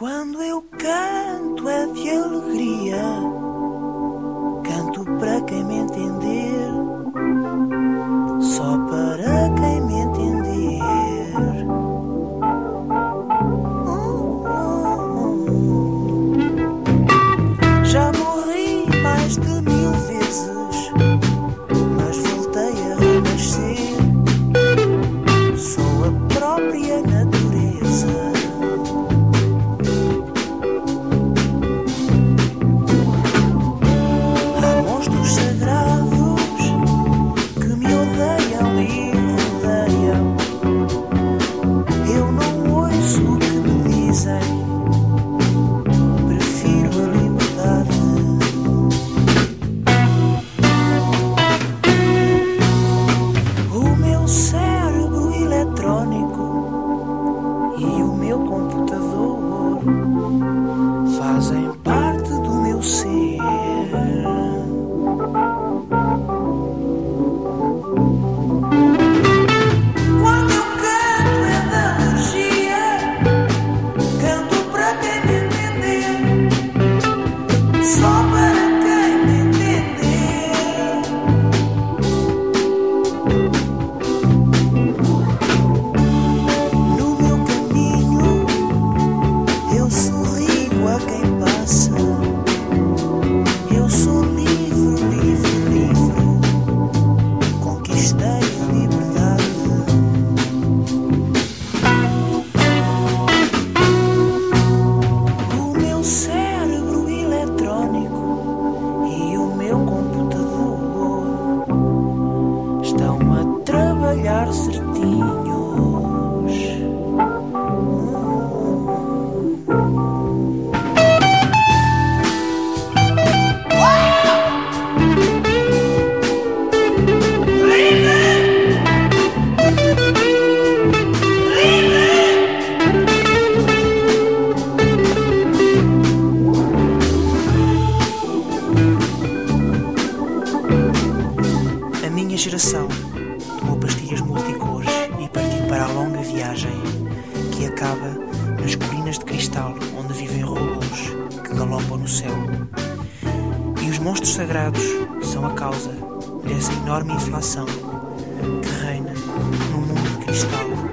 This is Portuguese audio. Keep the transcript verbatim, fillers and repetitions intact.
Quando eu canto é de alegria, canto para quem me entender, só para quem me entender. Oh, oh, oh. Já morri mais de mil vezes, mas voltei a renascer. Sou a própria natureza. Fazem parte do meu ser. Quando eu canto é da energia, canto para quem me entender, só para quem me entender. No meu caminho eu sorrio a quem passa. Eu sou livre, livre, livre. Conquistei a liberdade. O meu cérebro eletrónico e o meu computador estão a trabalhar certinhos. A minha geração tomou pastilhas multicores e partiu para a longa viagem que acaba nas colinas de cristal onde vivem robôs que galopam no céu. E os monstros sagrados são a causa dessa enorme inflação que reina no mundo de cristal.